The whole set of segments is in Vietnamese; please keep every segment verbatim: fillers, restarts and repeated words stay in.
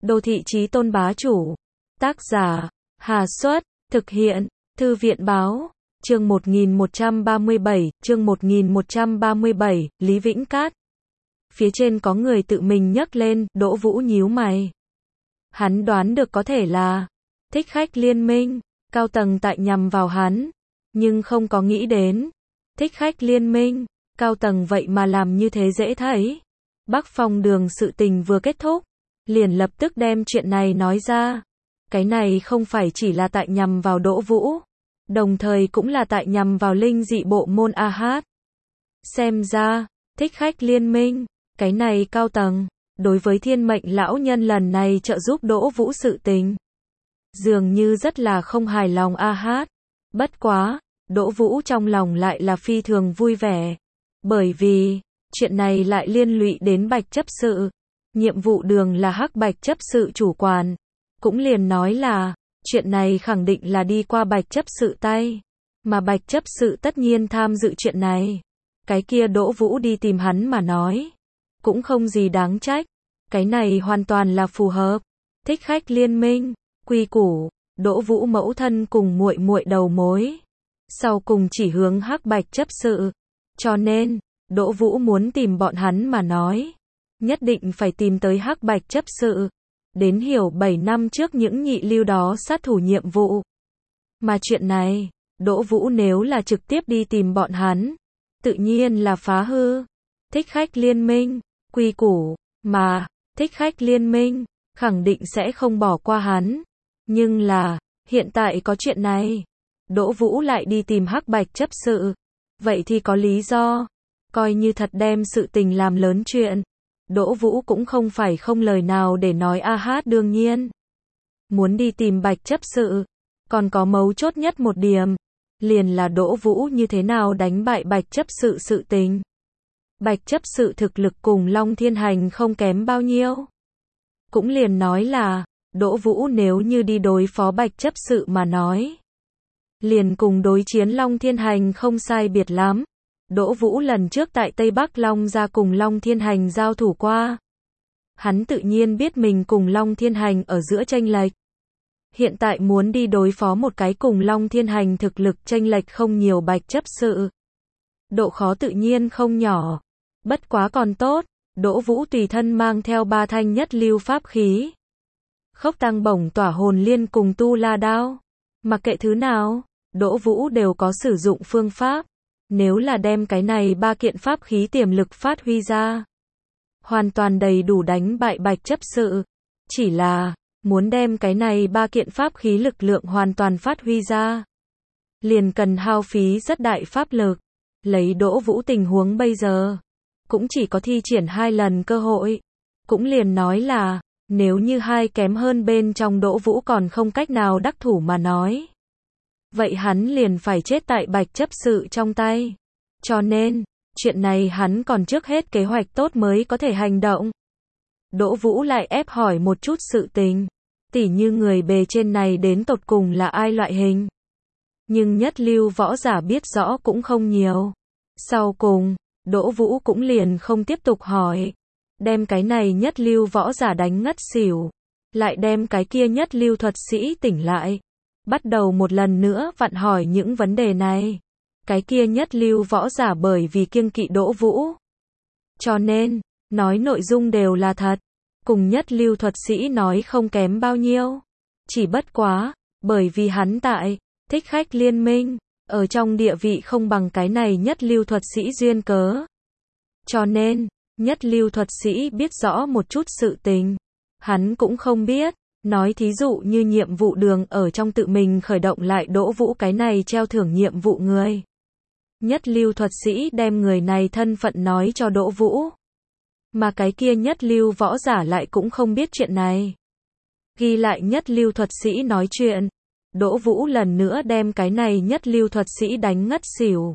Đô thị chí tôn bá chủ. Tác giả, Hà Xuất, thực hiện, Thư viện Báo, chương một nghìn một trăm ba mươi bảy, chương một nghìn một trăm ba mươi bảy, Lý Vĩnh Cát. Phía trên có người tự mình nhấc lên, Đỗ Vũ nhíu mày. Hắn đoán được có thể là Thích Khách Liên Minh, cao tầng tại nhằm vào hắn, nhưng không có nghĩ đến Thích Khách Liên Minh, cao tầng vậy mà làm như thế dễ thấy. Bắc Phong Đường sự tình vừa kết thúc, liền lập tức đem chuyện này nói ra. Cái này không phải chỉ là tại nhằm vào Đỗ Vũ, đồng thời cũng là tại nhằm vào linh dị bộ môn A Hát. Xem ra, Thích Khách Liên Minh, cái này cao tầng, đối với Thiên Mệnh lão nhân lần này trợ giúp Đỗ Vũ sự tình, dường như rất là không hài lòng A Hát. Bất quá, Đỗ Vũ trong lòng lại là phi thường vui vẻ, bởi vì chuyện này lại liên lụy đến Bạch chấp sự. Nhiệm vụ đường là Hắc Bạch chấp sự chủ quản, cũng liền nói là chuyện này khẳng định là đi qua Bạch chấp sự tay, mà Bạch chấp sự tất nhiên tham dự chuyện này. Cái kia Đỗ Vũ đi tìm hắn mà nói, cũng không gì đáng trách, cái này hoàn toàn là phù hợp. Thích Khách Liên Minh, quy củ, Đỗ Vũ mẫu thân cùng muội muội đầu mối, sau cùng chỉ hướng Hắc Bạch chấp sự, cho nên Đỗ Vũ muốn tìm bọn hắn mà nói, nhất định phải tìm tới Hắc Bạch chấp sự, đến hiểu bảy năm trước những nhị lưu đó sát thủ nhiệm vụ. Mà chuyện này, Đỗ Vũ nếu là trực tiếp đi tìm bọn hắn, tự nhiên là phá hư Thích Khách Liên Minh, quy củ, mà Thích Khách Liên Minh khẳng định sẽ không bỏ qua hắn. Nhưng là, hiện tại có chuyện này, Đỗ Vũ lại đi tìm Hắc Bạch chấp sự, vậy thì có lý do, coi như thật đem sự tình làm lớn chuyện. Đỗ Vũ cũng không phải không lời nào để nói. A Hát đương nhiên muốn đi tìm Bạch chấp sự, còn có mấu chốt nhất một điểm, liền là Đỗ Vũ như thế nào đánh bại Bạch chấp sự sự tình. Bạch chấp sự thực lực cùng Long Thiên Hành không kém bao nhiêu, cũng liền nói là Đỗ Vũ nếu như đi đối phó Bạch chấp sự mà nói, liền cùng đối chiến Long Thiên Hành không sai biệt lắm. Đỗ Vũ lần trước tại Tây Bắc Long gia cùng Long Thiên Hành giao thủ qua, hắn tự nhiên biết mình cùng Long Thiên Hành ở giữa chênh lệch. Hiện tại muốn đi đối phó một cái cùng Long Thiên Hành thực lực chênh lệch không nhiều Bạch chấp sự, độ khó tự nhiên không nhỏ. Bất quá còn tốt, Đỗ Vũ tùy thân mang theo ba thanh nhất lưu pháp khí, Khốc Tăng Bổng Tỏa Hồn Liên cùng Tu La Đao. Mặc kệ thứ nào, Đỗ Vũ đều có sử dụng phương pháp. Nếu là đem cái này ba kiện pháp khí tiềm lực phát huy ra, hoàn toàn đầy đủ đánh bại Bạch chấp sự. Chỉ là, muốn đem cái này ba kiện pháp khí lực lượng hoàn toàn phát huy ra, liền cần hao phí rất đại pháp lực. Lấy Đỗ Vũ tình huống bây giờ, cũng chỉ có thi triển hai lần cơ hội. Cũng liền nói là, nếu như hai kém hơn bên trong Đỗ Vũ còn không cách nào đắc thủ mà nói, vậy hắn liền phải chết tại Bạch chấp sự trong tay. Cho nên, chuyện này hắn còn trước hết kế hoạch tốt mới có thể hành động. Đỗ Vũ lại ép hỏi một chút sự tình, tỉ như người bề trên này đến tột cùng là ai loại hình. Nhưng nhất lưu võ giả biết rõ cũng không nhiều. Sau cùng, Đỗ Vũ cũng liền không tiếp tục hỏi, đem cái này nhất lưu võ giả đánh ngất xỉu, lại đem cái kia nhất lưu thuật sĩ tỉnh lại, bắt đầu một lần nữa vặn hỏi những vấn đề này. Cái kia nhất lưu võ giả bởi vì kiêng kỵ Đỗ Vũ, cho nên, nói nội dung đều là thật, cùng nhất lưu thuật sĩ nói không kém bao nhiêu. Chỉ bất quá, bởi vì hắn tại Thích Khách Liên Minh, ở trong địa vị không bằng cái này nhất lưu thuật sĩ duyên cớ. Cho nên, nhất lưu thuật sĩ biết rõ một chút sự tình, hắn cũng không biết. Nói thí dụ như nhiệm vụ đường ở trong tự mình khởi động lại Đỗ Vũ cái này treo thưởng nhiệm vụ người. Nhất lưu thuật sĩ đem người này thân phận nói cho Đỗ Vũ, mà cái kia nhất lưu võ giả lại cũng không biết chuyện này. Ghi lại nhất lưu thuật sĩ nói chuyện, Đỗ Vũ lần nữa đem cái này nhất lưu thuật sĩ đánh ngất xỉu.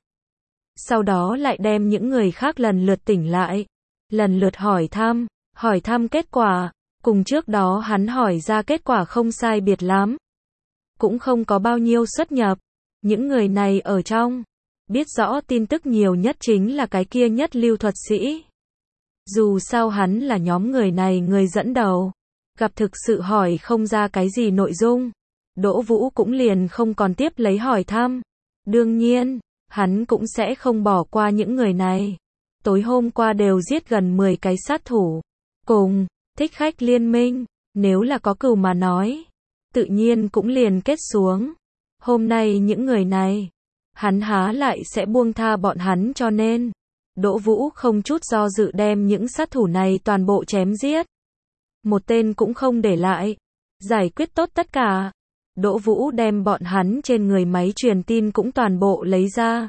Sau đó lại đem những người khác lần lượt tỉnh lại, lần lượt hỏi thăm, hỏi thăm kết quả. Cùng trước đó hắn hỏi ra kết quả không sai biệt lắm, cũng không có bao nhiêu xuất nhập. Những người này ở trong, biết rõ tin tức nhiều nhất chính là cái kia nhất lưu thuật sĩ. Dù sao hắn là nhóm người này người dẫn đầu, Gặp thực sự hỏi không ra cái gì nội dung, Đỗ Vũ cũng liền không còn tiếp lấy hỏi thăm. Đương nhiên, hắn cũng sẽ không bỏ qua những người này. Tối hôm qua đều giết gần mười cái sát thủ. Cùng, thích khách liên minh, nếu là có cừu mà nói, tự nhiên cũng liền kết xuống. Hôm nay những người này, hắn há lại sẽ buông tha bọn hắn cho nên, Đỗ Vũ không chút do dự đem những sát thủ này toàn bộ chém giết. Một tên cũng không để lại. Giải quyết tốt tất cả. Đỗ Vũ đem bọn hắn trên người máy truyền tin cũng toàn bộ lấy ra.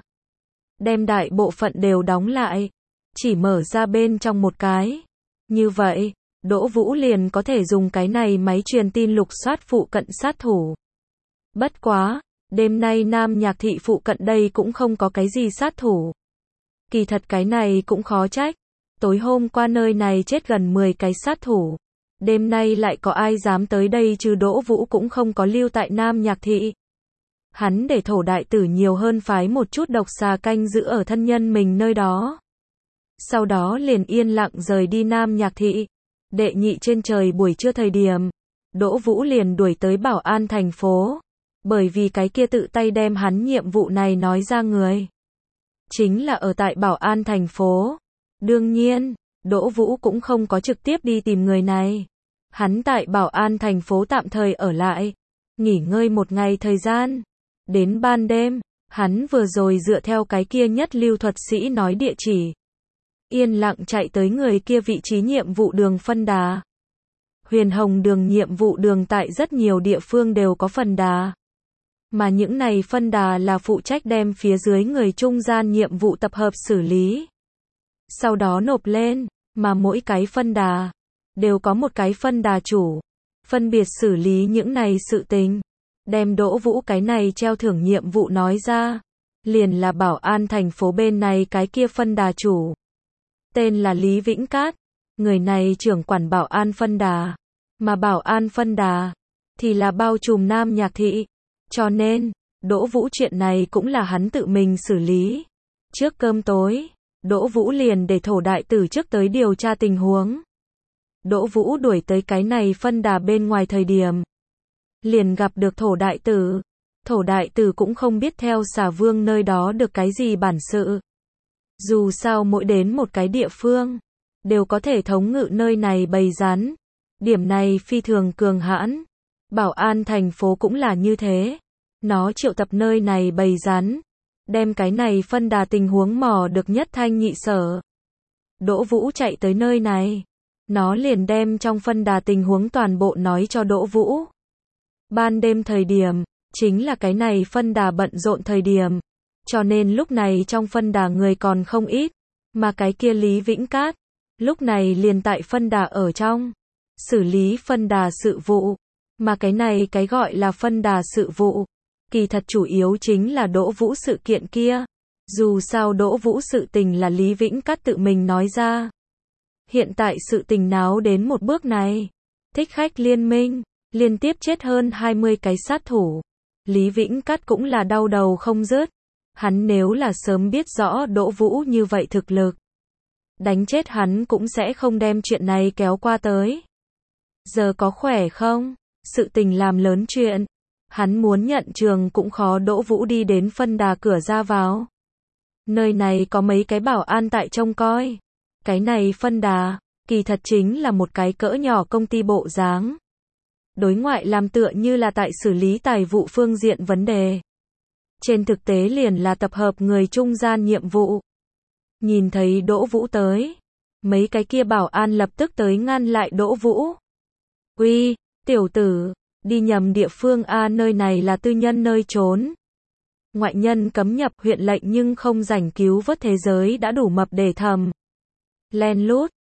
Đem đại bộ phận đều đóng lại. Chỉ mở ra bên trong một cái. Như vậy, Đỗ Vũ liền có thể dùng cái này máy truyền tin lục soát phụ cận sát thủ. Bất quá, đêm nay Nam Nhạc Thị phụ cận đây cũng không có cái gì sát thủ. Kỳ thật cái này cũng khó trách. Tối hôm qua nơi này chết gần mười cái sát thủ. Đêm nay lại có ai dám tới đây chứ Đỗ Vũ cũng không có lưu tại Nam Nhạc Thị. Hắn để thổ đại tử nhiều hơn phái một chút độc xà canh giữ ở thân nhân mình nơi đó. Sau đó liền yên lặng rời đi Nam Nhạc Thị. Đệ nhị trên trời buổi trưa thời điểm, Đỗ Vũ liền đuổi tới Bảo An thành phố. Bởi vì cái kia tự tay đem hắn nhiệm vụ này nói ra người. Chính là ở tại Bảo An thành phố. Đương nhiên, Đỗ Vũ cũng không có trực tiếp đi tìm người này. Hắn tại Bảo An thành phố tạm thời ở lại, nghỉ ngơi một ngày thời gian. Đến ban đêm, hắn vừa rồi dựa theo cái kia nhất lưu thuật sĩ nói địa chỉ. Yên lặng chạy tới người kia vị trí nhiệm vụ đường phân đà. Huyền Hồng đường nhiệm vụ đường tại rất nhiều địa phương đều có phân đà. Mà những này phân đà là phụ trách đem phía dưới người trung gian nhiệm vụ tập hợp xử lý. Sau đó nộp lên, mà mỗi cái phân đà đều có một cái phân đà chủ, phân biệt xử lý những này sự tình. Đem Đỗ Vũ cái này treo thưởng nhiệm vụ nói ra, liền là Bảo An thành phố bên này cái kia phân đà chủ. Tên là Lý Vĩnh Cát, người này trưởng quản Bảo An phân đà, mà Bảo An phân đà thì là bao trùm Nam Nhạc Thị. Cho nên, Đỗ Vũ chuyện này cũng là hắn tự mình xử lý. Trước cơm tối, Đỗ Vũ liền để thổ đại tử trước tới điều tra tình huống. Đỗ Vũ đuổi tới cái này phân đà bên ngoài thời điểm, liền gặp được thổ đại tử. Thổ đại tử cũng không biết theo xà vương nơi đó được cái gì bản sự. Dù sao mỗi đến một cái địa phương, đều có thể thống ngự nơi này bầy rắn. Điểm này phi thường cường hãn. Bảo An thành phố cũng là như thế. Nó triệu tập nơi này bầy rắn, đem cái này phân đà tình huống mò được nhất thanh nhị sở. Đỗ Vũ chạy tới nơi này, nó liền đem trong phân đà tình huống toàn bộ nói cho Đỗ Vũ. Ban đêm thời điểm, chính là cái này phân đà bận rộn thời điểm, cho nên lúc này trong phân đà người còn không ít, mà cái kia Lý Vĩnh Cát, lúc này liền tại phân đà ở trong, xử lý phân đà sự vụ, mà cái này cái gọi là phân đà sự vụ. Kỳ thật chủ yếu chính là Đỗ Vũ sự kiện kia. Dù sao Đỗ Vũ sự tình là Lý Vĩnh Cát tự mình nói ra. Hiện tại sự tình náo đến một bước này. Thích khách liên minh, liên tiếp chết hơn hai mươi cái sát thủ. Lý Vĩnh Cát cũng là đau đầu không dứt. Hắn nếu là sớm biết rõ Đỗ Vũ như vậy thực lực, đánh chết hắn cũng sẽ không đem chuyện này kéo qua tới. Giờ có khỏe không? Sự tình làm lớn chuyện. Hắn muốn nhận trường cũng khó. Đỗ Vũ đi đến phân đà cửa ra vào. Nơi này có mấy cái bảo an tại trông coi. Cái này phân đà, kỳ thật chính là một cái cỡ nhỏ công ty bộ dáng. Đối ngoại làm tựa như là tại xử lý tài vụ phương diện vấn đề. Trên thực tế liền là tập hợp người trung gian nhiệm vụ. Nhìn thấy Đỗ Vũ tới, mấy cái kia bảo an lập tức tới ngăn lại Đỗ Vũ. Uy, tiểu tử, đi nhầm địa phương a, nơi này là tư nhân nơi trốn. Ngoại nhân cấm nhập huyện lệnh nhưng không rảnh cứu vớt thế giới đã đủ mập để thầm. Len lút,